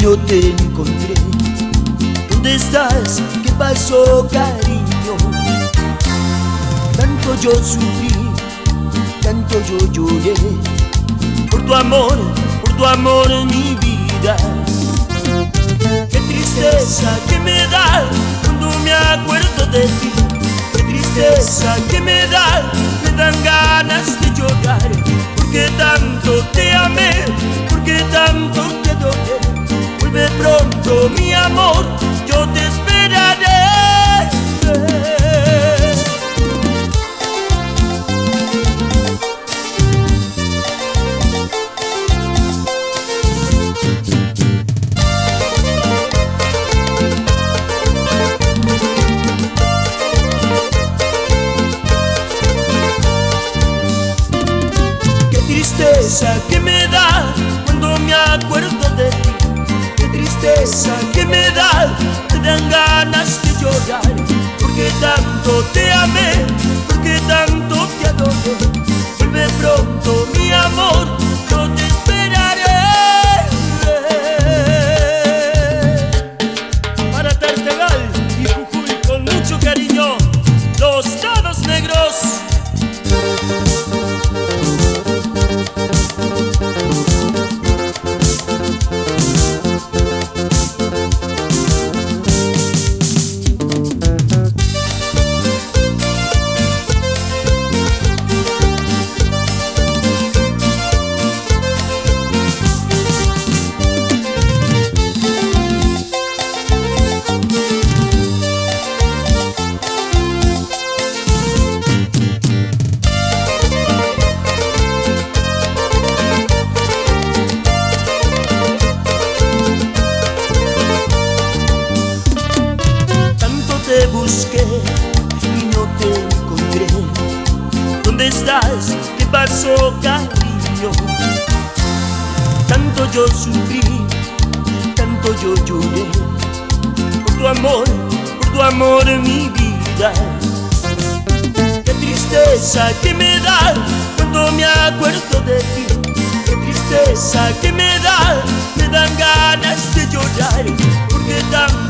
no te encontré. ¿Dónde estás? ¿Qué pasó, cariño? Tanto yo sufrí, tanto yo lloré por tu amor en mi vida. Qué tristeza que me da cuando me acuerdo de ti. Qué tristeza que me dan ganas de llorar. Porque tanto te amé, porque tanto te adoré. Vuelve pronto, mi amor, yo te esperaré. Qué tristeza que me da cuando me acuerdo de ti. Qué tristeza que me dan ganas de llorar. Porque tanto te amé, porque tanto te adoré. Vuelve pronto, mi amor, yo te esperaré. Para Tartagal y Jujuy con mucho cariño, los Dados Negros. Te busqué y no te encontré. ¿Dónde estás? ¿Qué pasó, cariño? Tanto yo sufrí, tanto yo lloré por tu amor en mi vida. Qué tristeza que me da cuando me acuerdo de ti. Qué tristeza que me dan ganas de llorar. Porque tanto